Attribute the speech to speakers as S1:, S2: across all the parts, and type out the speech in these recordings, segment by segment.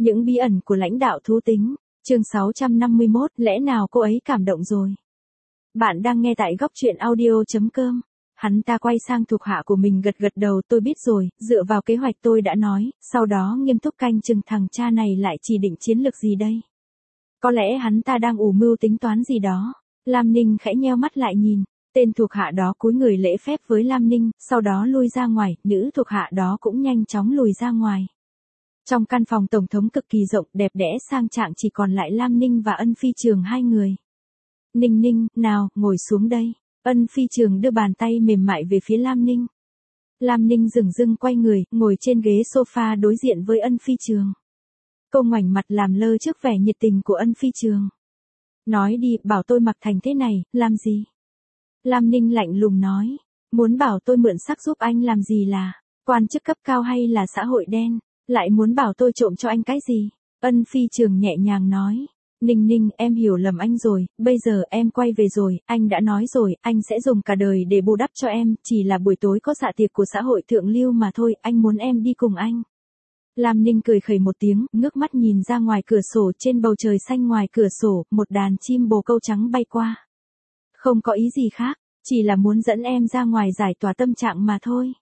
S1: Những bí ẩn của lãnh đạo thú tính. Chương 651, lẽ nào cô ấy cảm động rồi? Bạn đang nghe tại góc truyện audio.com. Hắn ta quay sang thuộc hạ của mình gật gật đầu, tôi biết rồi, dựa vào kế hoạch tôi đã nói, sau đó nghiêm túc canh chừng thằng cha này lại chỉ định chiến lược gì đây. Có lẽ hắn ta đang ủ mưu tính toán gì đó. Lam Ninh khẽ nheo mắt lại nhìn, tên thuộc hạ đó cúi người lễ phép với Lam Ninh, sau đó lui ra ngoài, nữ thuộc hạ đó cũng nhanh chóng lùi ra ngoài. Trong căn phòng tổng thống cực kỳ rộng, đẹp đẽ sang trọng, chỉ còn lại Lam Ninh và Ân Phi Trường hai người. Ninh Ninh, nào, ngồi xuống đây. Ân Phi Trường đưa bàn tay mềm mại về phía Lam Ninh. Lam Ninh dửng dưng quay người, ngồi trên ghế sofa đối diện với Ân Phi Trường. Cô ngoảnh mặt làm lơ trước vẻ nhiệt tình của Ân Phi Trường. Nói đi, bảo tôi mặc thành thế này, làm gì? Lam Ninh lạnh lùng nói, muốn bảo tôi mượn sắc giúp anh làm gì là, quan chức cấp cao hay là xã hội đen, lại muốn bảo tôi trộm cho anh cái gì? Ân Phi Trường nhẹ nhàng nói, Ninh Ninh, em hiểu lầm anh rồi, bây giờ em quay về rồi, anh đã nói rồi, anh sẽ dùng cả đời để bù đắp cho em, chỉ là buổi tối có dạ tiệc của xã hội thượng lưu mà thôi, anh muốn em đi cùng anh. Lam Ninh cười khẩy một tiếng, ngước mắt nhìn ra ngoài cửa sổ, trên bầu trời xanh ngoài cửa sổ, một đàn chim bồ câu trắng bay qua. Không có ý gì khác, chỉ là muốn dẫn em ra ngoài giải tỏa tâm trạng mà thôi.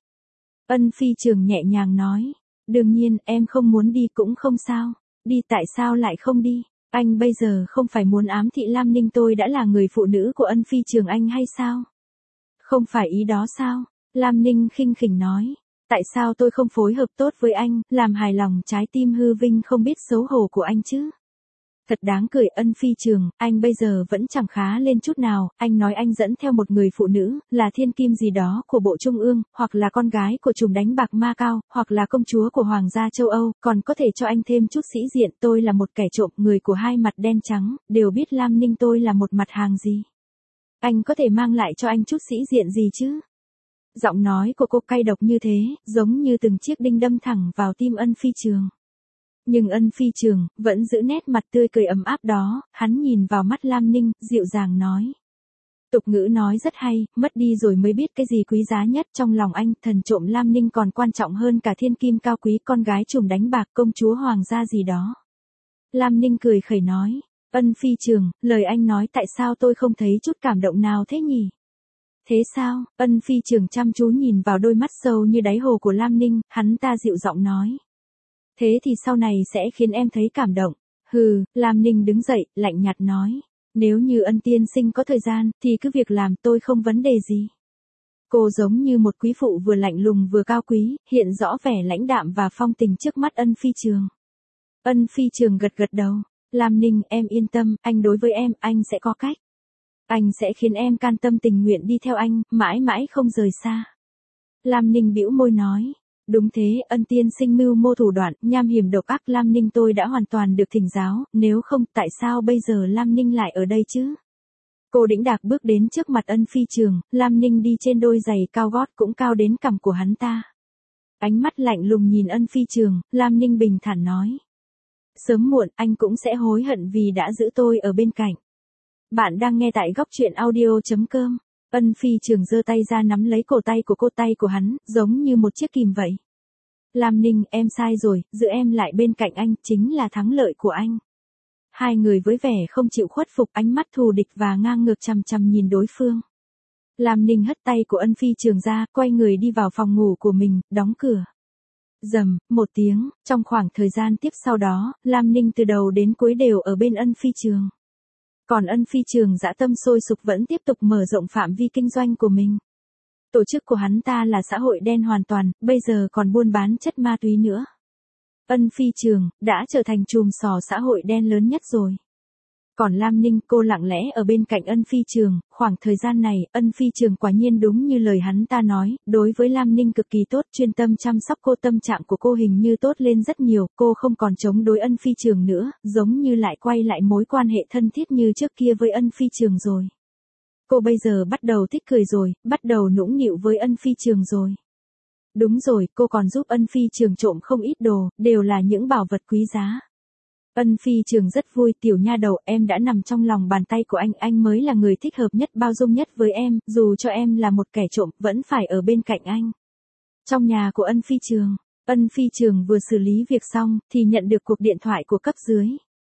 S1: Ân Phi Trường nhẹ nhàng nói, đương nhiên, em không muốn đi cũng không sao, đi tại sao lại không đi? Anh bây giờ không phải muốn ám thị Lam Ninh tôi đã là người phụ nữ của Ân Phi Trường anh hay sao? Không phải ý đó sao? Lam Ninh khinh khỉnh nói. Tại sao tôi không phối hợp tốt với anh, làm hài lòng trái tim hư vinh không biết xấu hổ của anh chứ? Thật đáng cười. Ân Phi Trường, anh bây giờ vẫn chẳng khá lên chút nào, anh nói anh dẫn theo một người phụ nữ, là thiên kim gì đó của Bộ Trung ương, hoặc là con gái của trùm đánh bạc Macau, hoặc là công chúa của Hoàng gia châu Âu, còn có thể cho anh thêm chút sĩ diện, tôi là một kẻ trộm, người của hai mặt đen trắng, đều biết Lam Ninh tôi là một mặt hàng gì. Anh có thể mang lại cho anh chút sĩ diện gì chứ? Giọng nói của cô cay độc như thế, giống như từng chiếc đinh đâm thẳng vào tim Ân Phi Trường. Nhưng Ân Phi Trường vẫn giữ nét mặt tươi cười ấm áp đó, hắn nhìn vào mắt Lam Ninh, dịu dàng nói. Tục ngữ nói rất hay, mất đi rồi mới biết cái gì quý giá nhất trong lòng anh, thần trộm Lam Ninh còn quan trọng hơn cả thiên kim cao quý, con gái trùm đánh bạc, công chúa hoàng gia gì đó. Lam Ninh cười khẩy nói, Ân Phi Trường, lời anh nói tại sao tôi không thấy chút cảm động nào thế nhỉ? Thế sao? Ân Phi Trường chăm chú nhìn vào đôi mắt sâu như đáy hồ của Lam Ninh, hắn ta dịu giọng nói. Thế thì sau này sẽ khiến em thấy cảm động. Hừ, Lam Ninh đứng dậy, lạnh nhạt nói. Nếu như Ân tiên sinh có thời gian, thì cứ việc làm, tôi không vấn đề gì. Cô giống như một quý phụ vừa lạnh lùng vừa cao quý, hiện rõ vẻ lãnh đạm và phong tình trước mắt Ân Phi Trường. Ân Phi Trường gật gật đầu. Lam Ninh, em yên tâm, anh đối với em, anh sẽ có cách. Anh sẽ khiến em can tâm tình nguyện đi theo anh, mãi mãi không rời xa. Lam Ninh bĩu môi nói. Đúng thế, Ân tiên sinh mưu mô thủ đoạn, nham hiểm độc ác, Lam Ninh tôi đã hoàn toàn được thỉnh giáo, nếu không, tại sao bây giờ Lam Ninh lại ở đây chứ? Cô đĩnh đạc bước đến trước mặt Ân Phi Trường, Lam Ninh đi trên đôi giày cao gót cũng cao đến cằm của hắn ta. Ánh mắt lạnh lùng nhìn Ân Phi Trường, Lam Ninh bình thản nói. Sớm muộn, anh cũng sẽ hối hận vì đã giữ tôi ở bên cạnh. Bạn đang nghe tại góc truyện audio.com. Ân Phi Trường giơ tay ra nắm lấy cổ tay của cô, tay của hắn, giống như một chiếc kìm vậy. Lam Ninh, em sai rồi, giữ em lại bên cạnh anh, chính là thắng lợi của anh. Hai người với vẻ không chịu khuất phục, ánh mắt thù địch và ngang ngược chằm chằm nhìn đối phương. Lam Ninh hất tay của Ân Phi Trường ra, quay người đi vào phòng ngủ của mình, đóng cửa. Rầm, một tiếng, trong khoảng thời gian tiếp sau đó, Lam Ninh từ đầu đến cuối đều ở bên Ân Phi Trường. Còn Ân Phi Trường dã tâm sôi sục vẫn tiếp tục mở rộng phạm vi kinh doanh của mình. Tổ chức của hắn ta là xã hội đen hoàn toàn, bây giờ còn buôn bán chất ma túy nữa. Ân Phi Trường đã trở thành chùm sò xã hội đen lớn nhất rồi. Còn Lam Ninh, cô lặng lẽ ở bên cạnh Ân Phi Trường, khoảng thời gian này, Ân Phi Trường quả nhiên đúng như lời hắn ta nói, đối với Lam Ninh cực kỳ tốt, chuyên tâm chăm sóc cô, tâm trạng của cô hình như tốt lên rất nhiều, cô không còn chống đối Ân Phi Trường nữa, giống như lại quay lại mối quan hệ thân thiết như trước kia với Ân Phi Trường rồi. Cô bây giờ bắt đầu thích cười rồi, bắt đầu nũng nịu với Ân Phi Trường rồi. Đúng rồi, cô còn giúp Ân Phi Trường trộm không ít đồ, đều là những bảo vật quý giá. Ân Phi Trường rất vui, tiểu nha đầu, em đã nằm trong lòng bàn tay của anh mới là người thích hợp nhất, bao dung nhất với em, dù cho em là một kẻ trộm, vẫn phải ở bên cạnh anh. Trong nhà của Ân Phi Trường, Ân Phi Trường vừa xử lý việc xong, thì nhận được cuộc điện thoại của cấp dưới.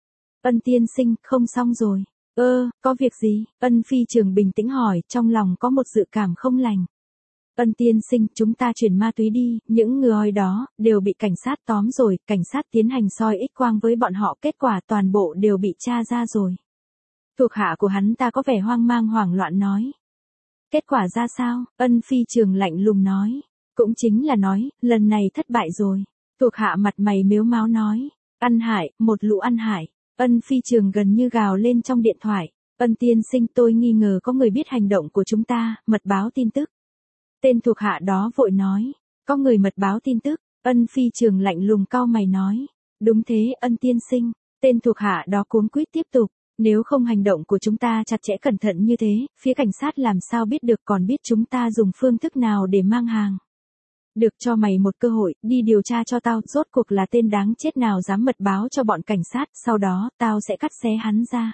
S1: Ân tiên sinh, không xong rồi. Có việc gì? Ân Phi Trường bình tĩnh hỏi, trong lòng có một dự cảm không lành. Ân tiên sinh, chúng ta chuyển ma túy đi, những người đó, đều bị cảnh sát tóm rồi, cảnh sát tiến hành soi X-quang với bọn họ, kết quả toàn bộ đều bị tra ra rồi. Thuộc hạ của hắn ta có vẻ hoang mang hoảng loạn nói. Kết quả ra sao? Ân Phi Trường lạnh lùng nói. Cũng chính là nói, lần này thất bại rồi. Thuộc hạ mặt mày mếu máo nói. Ăn hại, một lũ ăn hại. Ân Phi Trường gần như gào lên trong điện thoại. Ân tiên sinh, tôi nghi ngờ có người biết hành động của chúng ta, mật báo tin tức. Tên thuộc hạ đó vội nói. Có người mật báo tin tức. Ân Phi Trường lạnh lùng cau mày nói. Đúng thế, Ân tiên sinh. Tên thuộc hạ đó cuống quýt tiếp tục. Nếu không hành động của chúng ta chặt chẽ cẩn thận như thế, phía cảnh sát làm sao biết được, còn biết chúng ta dùng phương thức nào để mang hàng. Được, cho mày một cơ hội, đi điều tra cho tao, rốt cuộc là tên đáng chết nào dám mật báo cho bọn cảnh sát, sau đó, tao sẽ cắt xé hắn ra.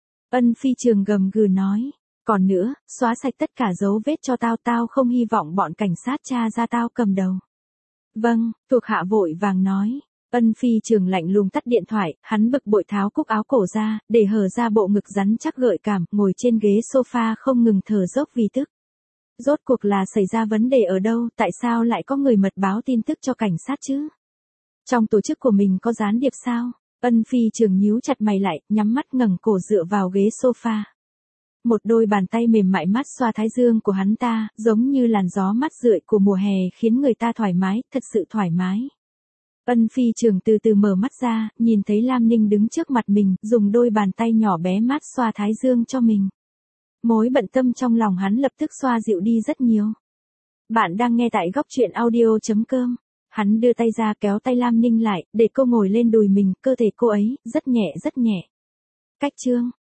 S1: Ân Phi Trường gầm gừ nói. Còn nữa, xóa sạch tất cả dấu vết cho tao, tao không hy vọng bọn cảnh sát tra ra tao cầm đầu. Vâng, thuộc hạ vội vàng nói. Ân Phi Trường lạnh lùng tắt điện thoại, hắn bực bội tháo cúc áo cổ ra, để hở ra bộ ngực rắn chắc gợi cảm, ngồi trên ghế sofa không ngừng thở dốc vì tức. Rốt cuộc là xảy ra vấn đề ở đâu, tại sao lại có người mật báo tin tức cho cảnh sát chứ? Trong tổ chức của mình có gián điệp sao? Ân Phi Trường nhíu chặt mày lại, nhắm mắt ngẩng cổ dựa vào ghế sofa. Một đôi bàn tay mềm mại mát xoa thái dương của hắn ta, giống như làn gió mát rượi của mùa hè khiến người ta thoải mái, thật sự thoải mái. Ân Phi Trường từ từ mở mắt ra, nhìn thấy Lam Ninh đứng trước mặt mình, dùng đôi bàn tay nhỏ bé mát xoa thái dương cho mình. Mối bận tâm trong lòng hắn lập tức xoa dịu đi rất nhiều. Bạn đang nghe tại góc truyện audio.com. Hắn đưa tay ra kéo tay Lam Ninh lại, để cô ngồi lên đùi mình, cơ thể cô ấy, rất nhẹ rất nhẹ. Cách chương.